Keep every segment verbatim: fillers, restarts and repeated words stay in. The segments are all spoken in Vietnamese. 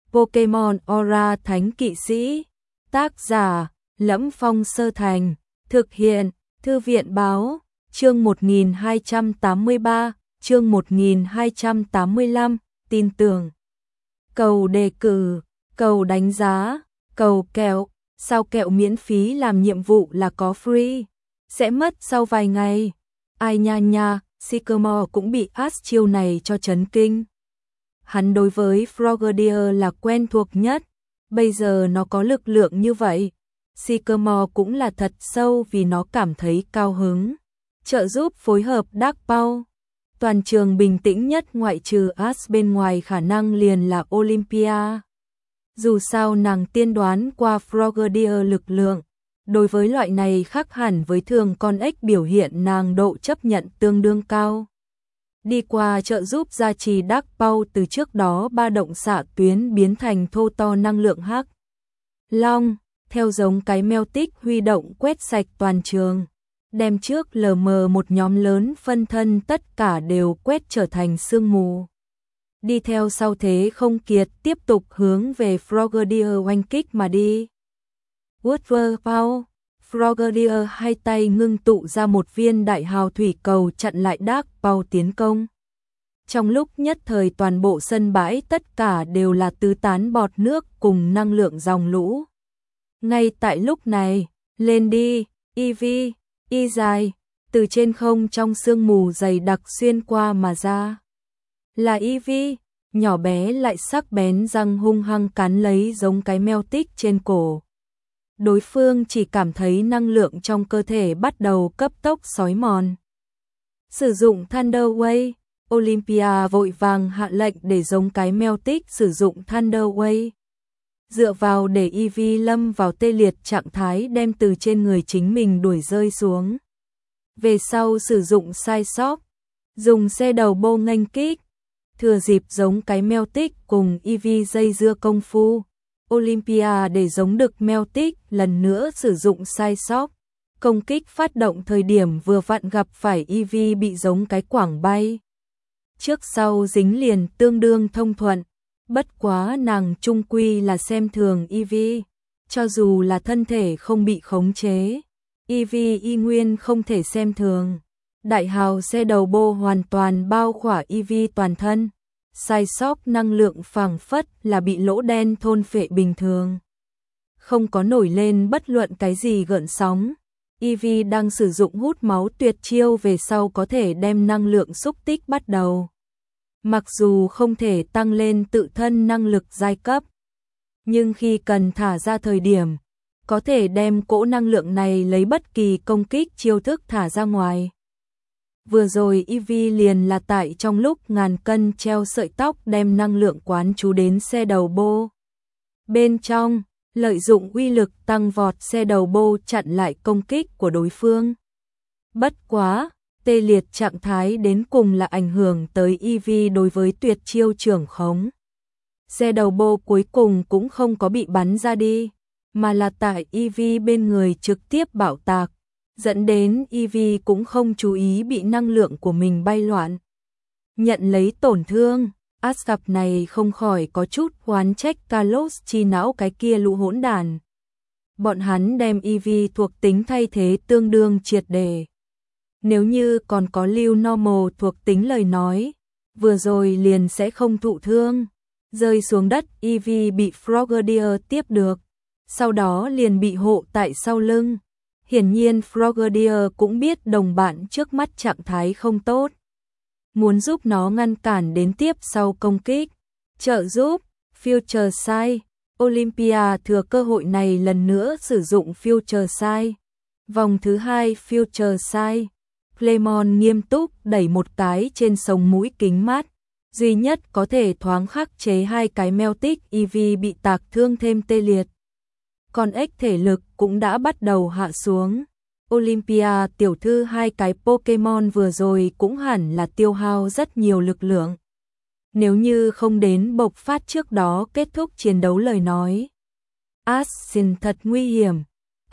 Pokemon Aura Thánh Kỵ Sĩ. Tác giả: Lẫm Phong Sơ Thành. Thực hiện: Thư viện Báo. Chương một nghìn hai trăm tám mươi ba, chương một nghìn hai trăm tám mươi lăm, tin tưởng. Cầu đề cử, cầu đánh giá, cầu kẹo. Sao kẹo miễn phí làm nhiệm vụ là có free? Sẽ mất sau vài ngày. Ai nha nha, Sycamore cũng bị Ash chiêu này cho chấn kinh. Hắn đối với Frogadier là quen thuộc nhất, bây giờ nó có lực lượng như vậy. Sycamore cũng là thật sâu vì nó cảm thấy cao hứng. Trợ giúp phối hợp Dark Paw. Toàn trường bình tĩnh nhất ngoại trừ Ash bên ngoài khả năng liền là Olympia. Dù sao nàng tiên đoán qua Frogadier lực lượng, đối với loại này khác hẳn với thường con ếch biểu hiện nàng độ chấp nhận tương đương cao. Đi qua trợ giúp gia trì Dark Paw từ trước đó ba động xạ tuyến biến thành thô to năng lượng hắc long, theo giống cái meo tích huy động quét sạch toàn trường, đem trước lờ mờ một nhóm lớn phân thân tất cả đều quét trở thành sương mù. Đi theo sau thế không kiệt tiếp tục hướng về Frogadier oanh kích mà đi. Woodward Paw, Frogadier hai tay ngưng tụ ra một viên đại hào thủy cầu chặn lại Dark Paw tiến công. Trong lúc nhất thời toàn bộ sân bãi tất cả đều là tứ tán bọt nước cùng năng lượng dòng lũ. Ngay tại lúc này, lên đi, Eevee, y dài, từ trên không trong sương mù dày đặc xuyên qua mà ra. Là Eevee, nhỏ bé lại sắc bén răng hung hăng cắn lấy giống cái meo tích trên cổ. Đối phương chỉ cảm thấy năng lượng trong cơ thể bắt đầu cấp tốc xói mòn. Sử dụng Thunder Wave, Olympia vội vàng hạ lệnh để giống cái meo tích sử dụng Thunder Wave. Dựa vào để Eevee lâm vào tê liệt trạng thái đem từ trên người chính mình đuổi rơi xuống. Về sau sử dụng sai sót, dùng xe đầu bô nghênh kích. Thừa dịp giống cái meo tích cùng Eevee dây dưa công phu, Olympia để giống đực meo tích lần nữa sử dụng sai sót. Công kích phát động thời điểm vừa vặn gặp phải Eevee bị giống cái quảng bay. Trước sau dính liền tương đương thông thuận, bất quá nàng trung quy là xem thường Eevee, cho dù là thân thể không bị khống chế, Eevee y nguyên không thể xem thường. Đại hào xe đầu bô hoàn toàn bao khỏa Eevee toàn thân, sai sót năng lượng phảng phất là bị lỗ đen thôn phệ bình thường. Không có nổi lên bất luận cái gì gợn sóng. Eevee đang sử dụng hút máu tuyệt chiêu về sau có thể đem năng lượng xúc tích bắt đầu. Mặc dù không thể tăng lên tự thân năng lực giai cấp, nhưng khi cần thả ra thời điểm, có thể đem cỗ năng lượng này lấy bất kỳ công kích chiêu thức thả ra ngoài. Vừa rồi Eevee liền là tại trong lúc ngàn cân treo sợi tóc đem năng lượng quán chú đến xe đầu bô. Bên trong, lợi dụng uy lực tăng vọt xe đầu bô chặn lại công kích của đối phương. Bất quá, tê liệt trạng thái đến cùng là ảnh hưởng tới Eevee đối với tuyệt chiêu trưởng khống. Xe đầu bô cuối cùng cũng không có bị bắn ra đi, mà là tại Eevee bên người trực tiếp bạo tạc, dẫn đến Eevee cũng không chú ý bị năng lượng của mình bay loạn. Nhận lấy tổn thương, Ash gặp này không khỏi có chút oán trách Kalos chi não cái kia lũ hỗn đàn. Bọn hắn đem Eevee thuộc tính thay thế tương đương triệt để. Nếu như còn có lưu normal thuộc tính lời nói, vừa rồi liền sẽ không thụ thương. Rơi xuống đất Eevee bị Frogadier tiếp được, sau đó liền bị hộ tại sau lưng. Hiển nhiên Frogadier cũng biết đồng bạn trước mắt trạng thái không tốt, muốn giúp nó ngăn cản đến tiếp sau công kích. Trợ giúp, Future Sight, Olympia thừa cơ hội này lần nữa sử dụng Future Sight. Vòng thứ hai Future Sight, Clemon nghiêm túc đẩy một cái trên sống mũi kính mát, duy nhất có thể thoáng khắc chế hai cái meo tích Eevee bị tạc thương thêm tê liệt. Còn ếch thể lực cũng đã bắt đầu hạ xuống. Olympia tiểu thư hai cái Pokemon vừa rồi cũng hẳn là tiêu hao rất nhiều lực lượng. Nếu như không đến bộc phát trước đó kết thúc chiến đấu lời nói. Ash xin thật nguy hiểm.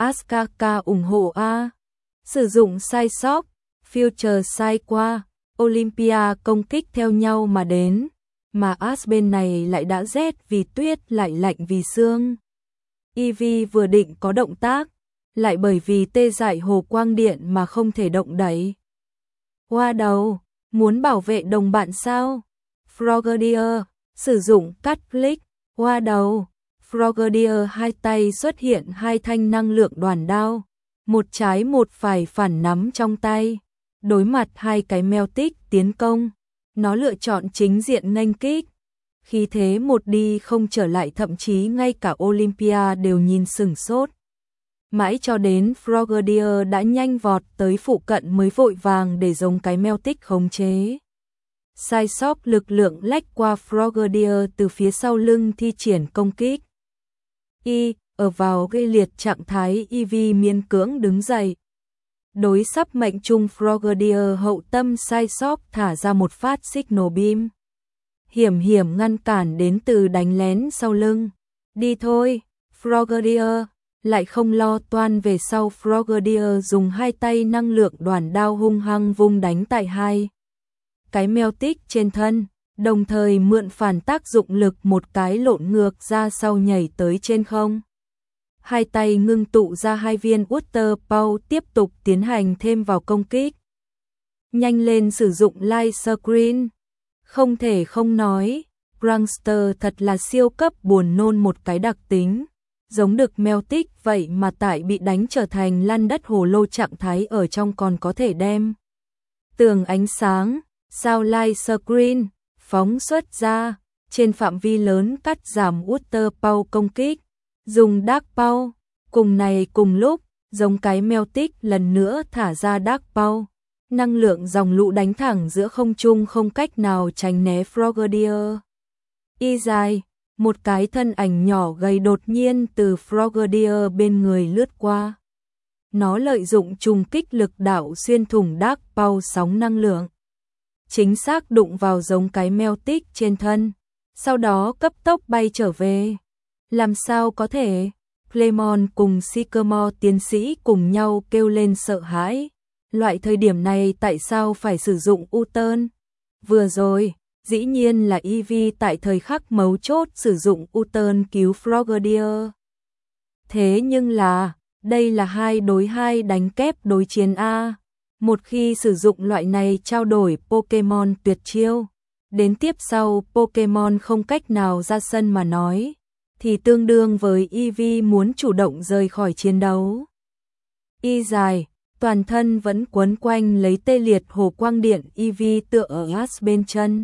Askaka ủng hộ A. Sử dụng sai sót, Future sai qua, Olympia công kích theo nhau mà đến. mà Ash bên này lại đã rét vì tuyết lại lạnh vì sương. Eevee vừa định có động tác, lại bởi vì tê dại hồ quang điện mà không thể động đậy. Hoa đầu, muốn bảo vệ đồng bạn sao? Frogadier, sử dụng cắt click, hoa đầu. Frogadier hai tay xuất hiện hai thanh năng lượng đoàn đao, một trái một phải phản nắm trong tay. Đối mặt hai cái Meltic tiến công, nó lựa chọn chính diện nghênh kích. Khi thế một đi không trở lại, thậm chí ngay cả Olympia đều nhìn sửng sốt. Mãi cho đến Frogadier đã nhanh vọt tới phụ cận mới vội vàng để giống cái Meltic khống chế. Psyshock lực lượng lách qua Frogadier từ phía sau lưng thi triển công kích. Y, ở vào gây liệt trạng thái, Eevee miễn cưỡng đứng dậy. Đối sắp mệnh trung Frogadier, hậu tâm Psyshock thả ra một phát Signal Beam. Hiểm hiểm ngăn cản đến từ đánh lén sau lưng. Đi thôi, Frogadier, lại không lo toan về sau. Frogadier dùng hai tay năng lượng đoàn đao hung hăng vung đánh tại hai cái Meltic trên thân, đồng thời mượn phản tác dụng lực một cái lộn ngược ra sau nhảy tới trên không. Hai tay ngưng tụ ra hai viên Water Bow tiếp tục tiến hành thêm vào công kích. Nhanh lên sử dụng Light Screen. Không thể không nói, Prankster thật là siêu cấp buồn nôn, một cái đặc tính giống được Meltic vậy mà tại bị đánh trở thành lăn đất hồ lô trạng thái ở trong còn có thể đem tường ánh sáng, sao Light Screen phóng xuất ra, trên phạm vi lớn cắt giảm Water Bow công kích, dùng Dark Bow. Cùng này cùng lúc, giống cái Meltic lần nữa thả ra Dark Bow. Năng lượng dòng lũ đánh thẳng giữa không trung, không cách nào tránh né Frogadier. Y dài, một cái thân ảnh nhỏ gầy đột nhiên từ Frogadier bên người lướt qua. Nó lợi dụng trùng kích lực đạo xuyên thủng Dark Bow sóng năng lượng, chính xác đụng vào giống cái Meltic trên thân, sau đó cấp tốc bay trở về. Làm sao có thể? Clemon cùng Sycamore tiến sĩ cùng nhau kêu lên sợ hãi. Loại thời điểm này tại sao phải sử dụng U-turn? Vừa rồi, dĩ nhiên là Eevee tại thời khắc mấu chốt sử dụng U-turn cứu Frogadier. Thế nhưng là, đây là hai đối hai đánh kép đối chiến A. Một khi sử dụng loại này trao đổi Pokemon tuyệt chiêu, đến tiếp sau Pokemon không cách nào ra sân mà nói, thì tương đương với Eevee muốn chủ động rời khỏi chiến đấu. Y dài, toàn thân vẫn quấn quanh lấy tê liệt hồ quang điện, Eevee tựa ở Ash bên chân.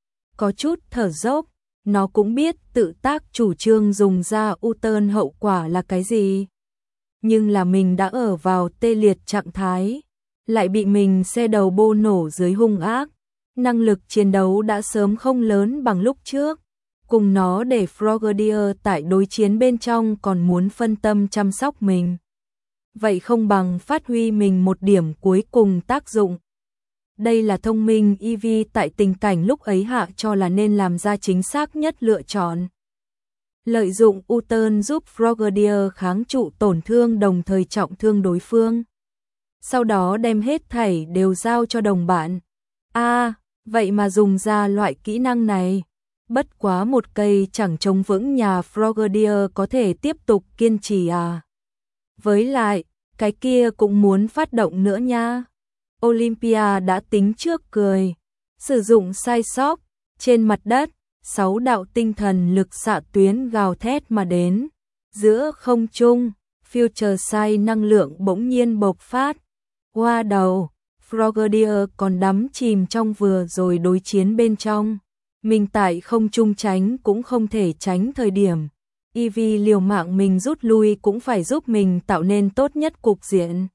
Có chút thở dốc, nó cũng biết tự tác chủ trương dùng ra U-turn hậu quả là cái gì. Nhưng là mình đã ở vào tê liệt trạng thái, lại bị mình xe đầu bô nổ dưới hung ác. Năng lực chiến đấu đã sớm không lớn bằng lúc trước. Cùng nó để Frogadier tại đối chiến bên trong còn muốn phân tâm chăm sóc mình. Vậy không bằng phát huy mình một điểm cuối cùng tác dụng. Đây là thông minh Eevee tại tình cảnh lúc ấy hạ cho là nên làm ra chính xác nhất lựa chọn. Lợi dụng U-turn giúp Frogadier kháng trụ tổn thương đồng thời trọng thương đối phương. Sau đó đem hết thảy đều giao cho đồng bạn. A, à, vậy mà dùng ra loại kỹ năng này. Bất quá một cây chẳng chống vững nhà Frogadier có thể tiếp tục kiên trì à. Với lại, cái kia cũng muốn phát động nữa nha. Olympia đã tính trước cười. Sử dụng Psyshock, trên mặt đất, sáu đạo tinh thần lực xạ tuyến gào thét mà đến. Giữa không trung, Future Sight năng lượng bỗng nhiên bộc phát. Hoa đầu, Frogadier còn đắm chìm trong vừa rồi đối chiến bên trong. Mình tại không trung tránh cũng không thể tránh thời điểm. Eevee liều mạng mình rút lui cũng phải giúp mình tạo nên tốt nhất cục diện.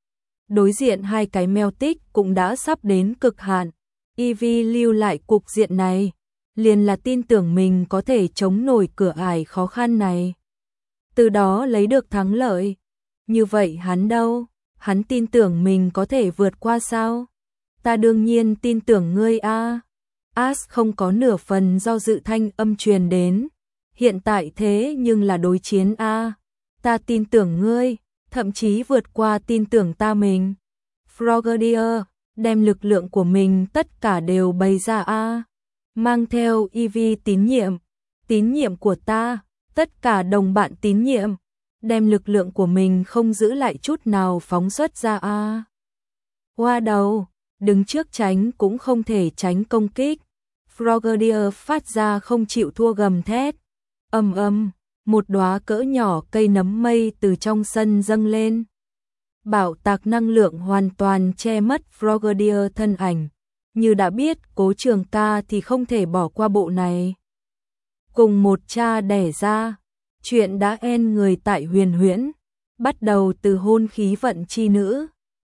Đối diện hai cái Meltic cũng đã sắp đến cực hạn. Eevee lưu lại cục diện này, liền là tin tưởng mình có thể chống nổi cửa ải khó khăn này. Từ đó lấy được thắng lợi. Như vậy hắn đâu? Hắn tin tưởng mình có thể vượt qua sao? Ta đương nhiên tin tưởng ngươi a. Ash không có nửa phần do dự, thanh âm truyền đến. Hiện tại thế nhưng là đối chiến a. Ta tin tưởng ngươi, thậm chí vượt qua tin tưởng ta mình. Frogadier, đem lực lượng của mình tất cả đều bày ra a. mang theo e vê tín nhiệm, tín nhiệm của ta, tất cả đồng bạn tín nhiệm, đem lực lượng của mình không giữ lại chút nào phóng xuất ra a. Hoa đầu, đứng trước tránh cũng không thể tránh công kích. Frogadier phát ra không chịu thua gầm thét. Ầm ầm, một đóa cỡ nhỏ cây nấm mây từ trong sân dâng lên. Bạo tạc năng lượng hoàn toàn che mất Frogadier thân ảnh. Như đã biết Cố Trường Ca thì không thể bỏ qua bộ này. Cùng một cha đẻ ra, chuyện đã en người tại Huyền Huyễn, bắt đầu từ hôn khí vận chi nữ,